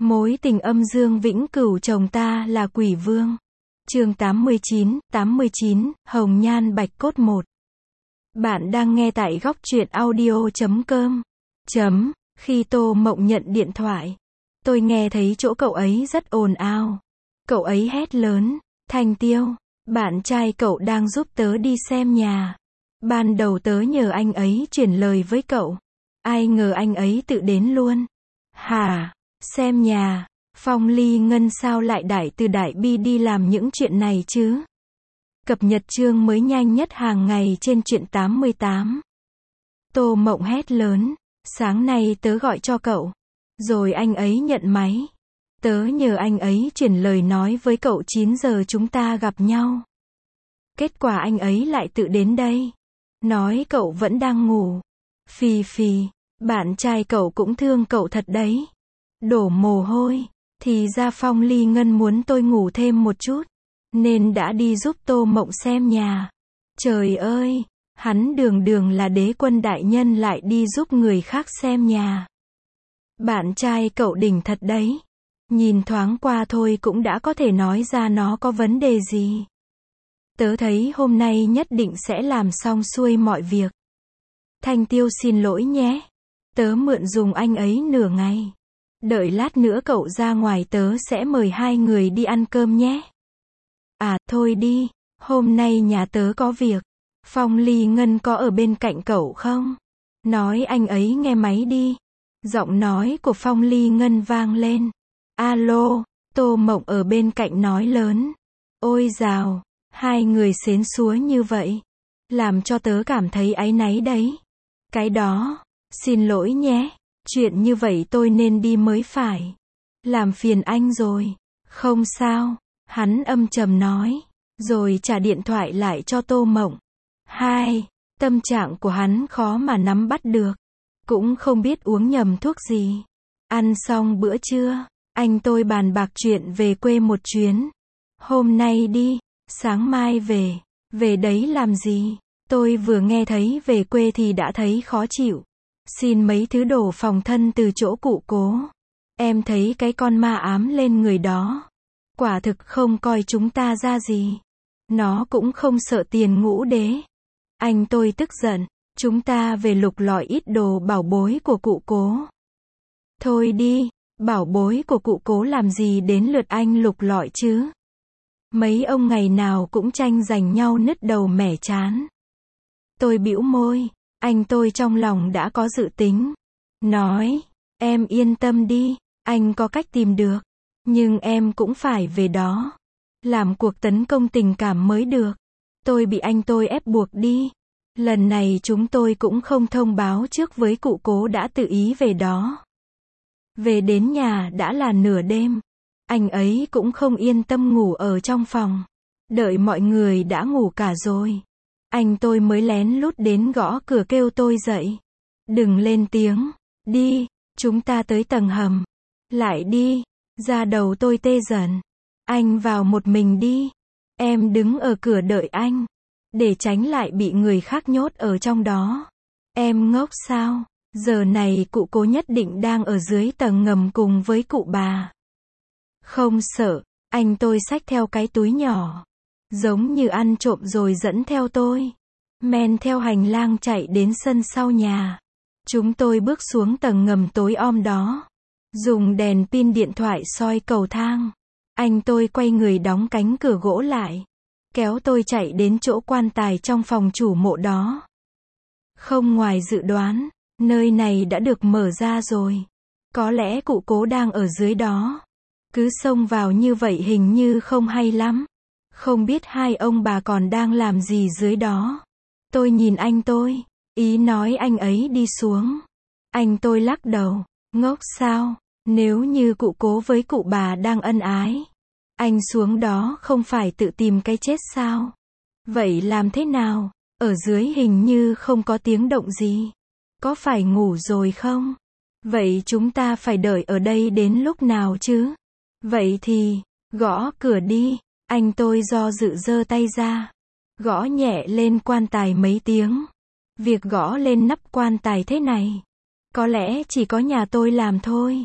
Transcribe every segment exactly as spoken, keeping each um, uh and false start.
Mối tình âm dương vĩnh cửu chồng ta là quỷ vương. Chương tám mươi chín, tám mươi chín, Hồng Nhan Bạch Cốt một. Bạn đang nghe tại góc truyện audio chấm com. Chấm, khi Tô Mộng nhận điện thoại, tôi nghe thấy chỗ cậu ấy rất ồn ào. Cậu ấy hét lớn, Thành Tiêu, bạn trai cậu đang giúp tớ đi xem nhà. Ban đầu tớ nhờ anh ấy chuyển lời với cậu. Ai ngờ anh ấy tự đến luôn. Hả? Xem nhà? Phong Ly Ngân sao lại đại từ đại bi đi làm những chuyện này chứ? Cập nhật chương mới nhanh nhất hàng ngày trên truyện tám mươi tám. Tô Mộng hét lớn, sáng nay tớ gọi cho cậu. Rồi anh ấy nhận máy. Tớ nhờ anh ấy chuyển lời nói với cậu chín giờ chúng ta gặp nhau. Kết quả anh ấy lại tự đến đây. Nói cậu vẫn đang ngủ. Phì phì, bạn trai cậu cũng thương cậu thật đấy. Đổ mồ hôi. Thì ra Phong Ly Ngân muốn tôi ngủ thêm một chút, nên đã đi giúp Tô Mộng xem nhà. Trời ơi, hắn đường đường là đế quân đại nhân lại đi giúp người khác xem nhà. Bạn trai cậu đỉnh thật đấy. Nhìn thoáng qua thôi cũng đã có thể nói ra nó có vấn đề gì. Tớ thấy hôm nay nhất định sẽ làm xong xuôi mọi việc. Thanh Tiêu xin lỗi nhé. Tớ mượn dùng anh ấy nửa ngày. Đợi lát nữa cậu ra ngoài tớ sẽ mời hai người đi ăn cơm nhé. À, thôi đi, hôm nay nhà tớ có việc. Phong Ly Ngân có ở bên cạnh cậu không? Nói anh ấy nghe máy đi. Giọng nói của Phong Ly Ngân vang lên. Alo, Tô Mộng ở bên cạnh nói lớn. Ôi dào, hai người xến xúa như vậy. Làm cho tớ cảm thấy áy náy đấy. Cái đó, xin lỗi nhé. Chuyện như vậy tôi nên đi mới phải. Làm phiền anh rồi. Không sao, hắn âm trầm nói. Rồi trả điện thoại lại cho Tô Mộng. Hai, tâm trạng của hắn khó mà nắm bắt được. Cũng không biết uống nhầm thuốc gì. Ăn xong bữa trưa, anh tôi bàn bạc chuyện về quê một chuyến. Hôm nay đi, sáng mai về. Về đấy làm gì? Tôi vừa nghe thấy về quê thì đã thấy khó chịu. Xin mấy thứ đồ phòng thân từ chỗ cụ Cố. Em thấy cái con ma ám lên người đó. Quả thực không coi chúng ta ra gì. Nó cũng không sợ tiền ngũ đế. Anh tôi tức giận. Chúng ta về lục lọi ít đồ bảo bối của cụ Cố. Thôi đi, bảo bối của cụ Cố làm gì đến lượt anh lục lọi chứ? Mấy ông ngày nào cũng tranh giành nhau nứt đầu mẻ chán. Tôi bĩu môi. Anh tôi trong lòng đã có dự tính. Nói, em yên tâm đi, anh có cách tìm được. Nhưng em cũng phải về đó. Làm cuộc tấn công tình cảm mới được. Tôi bị anh tôi ép buộc đi. Lần này chúng tôi cũng không thông báo trước với cụ Cố đã tự ý về đó. Về đến nhà đã là nửa đêm. Anh ấy cũng không yên tâm ngủ ở trong phòng. Đợi mọi người đã ngủ cả rồi. Anh tôi mới lén lút đến gõ cửa kêu tôi dậy. Đừng lên tiếng. Đi, chúng ta tới tầng hầm. Lại đi. Da đầu tôi tê dần. Anh vào một mình đi. Em đứng ở cửa đợi anh. Để tránh lại bị người khác nhốt ở trong đó. Em ngốc sao? Giờ này cụ Cố nhất định đang ở dưới tầng ngầm cùng với cụ bà. Không sợ. Anh tôi xách theo cái túi nhỏ. Giống như ăn trộm rồi dẫn theo tôi. Men theo hành lang chạy đến sân sau nhà. Chúng tôi bước xuống tầng ngầm tối om đó. Dùng đèn pin điện thoại soi cầu thang. Anh tôi quay người đóng cánh cửa gỗ lại. Kéo tôi chạy đến chỗ quan tài trong phòng chủ mộ đó. Không ngoài dự đoán, nơi này đã được mở ra rồi. Có lẽ cụ Cố đang ở dưới đó. Cứ xông vào như vậy hình như không hay lắm. Không biết hai ông bà còn đang làm gì dưới đó. Tôi nhìn anh tôi, ý nói anh ấy đi xuống. Anh tôi lắc đầu, ngốc sao, nếu như cụ Cố với cụ bà đang ân ái. Anh xuống đó không phải tự tìm cái chết sao? Vậy làm thế nào? Ở dưới hình như không có tiếng động gì. Có phải ngủ rồi không? Vậy chúng ta phải đợi ở đây đến lúc nào chứ? Vậy thì, gõ cửa đi. Anh tôi do dự giơ tay ra. Gõ nhẹ lên quan tài mấy tiếng. Việc gõ lên nắp quan tài thế này, có lẽ chỉ có nhà tôi làm thôi.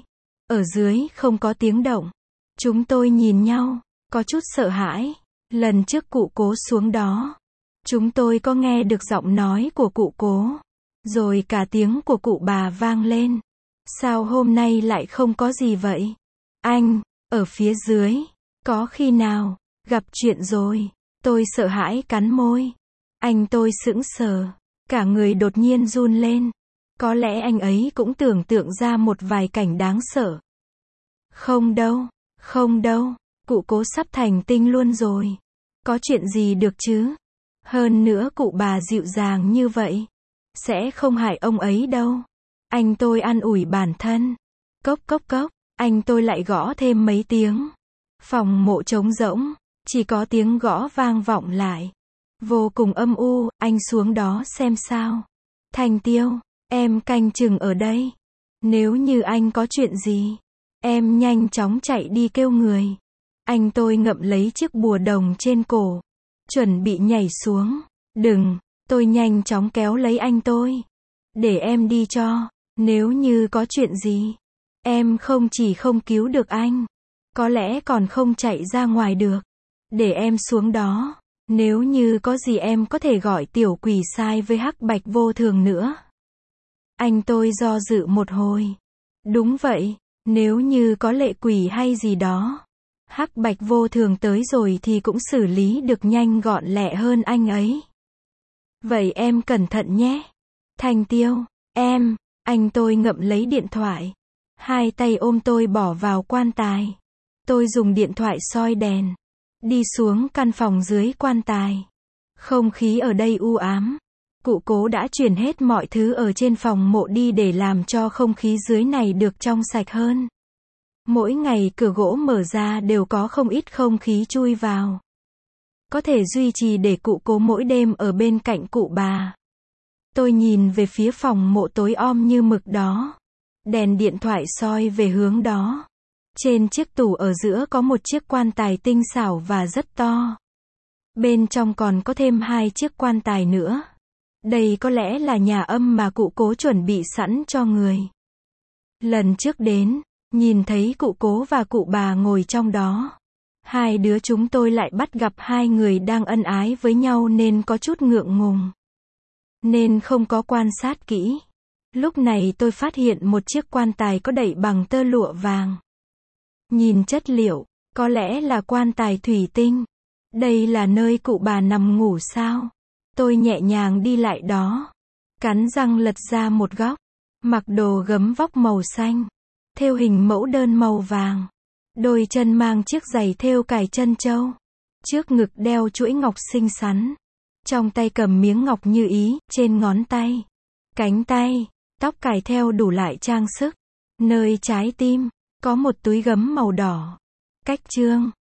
Ở dưới không có tiếng động. Chúng tôi nhìn nhau, có chút sợ hãi. Lần trước cụ cố xuống đó, chúng tôi có nghe được giọng nói của cụ cố, rồi cả tiếng của cụ bà vang lên. Sao hôm nay lại không có gì vậy? Anh, ở phía dưới, có khi nào gặp chuyện rồi? Tôi sợ hãi cắn môi. Anh tôi sững sờ, cả người đột nhiên run lên. Có lẽ anh ấy cũng tưởng tượng ra một vài cảnh đáng sợ. Không đâu, không đâu, cụ cố sắp thành tinh luôn rồi. Có chuyện gì được chứ? Hơn nữa cụ bà dịu dàng như vậy, sẽ không hại ông ấy đâu. Anh tôi an ủi bản thân. Cốc cốc cốc, anh tôi lại gõ thêm mấy tiếng. Phòng mộ trống rỗng, chỉ có tiếng gõ vang vọng lại. Vô cùng âm u, anh xuống đó xem sao. Thành Tiêu, em canh chừng ở đây. Nếu như anh có chuyện gì, em nhanh chóng chạy đi kêu người. Anh tôi ngậm lấy chiếc bùa đồng trên cổ, chuẩn bị nhảy xuống. Đừng, tôi nhanh chóng kéo lấy anh tôi. Để em đi cho, nếu như có chuyện gì, em không chỉ không cứu được anh, có lẽ còn không chạy ra ngoài được. Để em xuống đó, nếu như có gì em có thể gọi tiểu quỷ sai với hắc bạch vô thường nữa. Anh tôi do dự một hồi. Đúng vậy, nếu như có lệ quỷ hay gì đó, hắc bạch vô thường tới rồi thì cũng xử lý được nhanh gọn lẹ hơn anh ấy. Vậy em cẩn thận nhé. Thành Tiêu, em, anh tôi ngậm lấy điện thoại. Hai tay ôm tôi bỏ vào quan tài. Tôi dùng điện thoại soi đèn. Đi xuống căn phòng dưới quan tài. Không khí ở đây u ám. Cụ cố đã chuyển hết mọi thứ ở trên phòng mộ đi để làm cho không khí dưới này được trong sạch hơn. Mỗi ngày cửa gỗ mở ra đều có không ít không khí chui vào. Có thể duy trì để cụ cố mỗi đêm ở bên cạnh cụ bà. Tôi nhìn về phía phòng mộ tối om như mực đó. Đèn điện thoại soi về hướng đó. Trên chiếc tủ ở giữa có một chiếc quan tài tinh xảo và rất to. Bên trong còn có thêm hai chiếc quan tài nữa. Đây có lẽ là nhà âm mà cụ cố chuẩn bị sẵn cho người. Lần trước đến, nhìn thấy cụ cố và cụ bà ngồi trong đó. Hai đứa chúng tôi lại bắt gặp hai người đang ân ái với nhau nên có chút ngượng ngùng. Nên không có quan sát kỹ. Lúc này tôi phát hiện một chiếc quan tài có đậy bằng tơ lụa vàng. Nhìn chất liệu, có lẽ là quan tài thủy tinh. Đây là nơi cụ bà nằm ngủ sao? Tôi nhẹ nhàng đi lại đó. Cắn răng lật ra một góc. Mặc đồ gấm vóc màu xanh. Thêu hình mẫu đơn màu vàng. Đôi chân mang chiếc giày thêu cài chân châu. Trước ngực đeo chuỗi ngọc xinh xắn. Trong tay cầm miếng ngọc như ý, trên ngón tay. Cánh tay, tóc cài theo đủ loại trang sức. Nơi trái tim, có một túi gấm màu đỏ. Cách chương,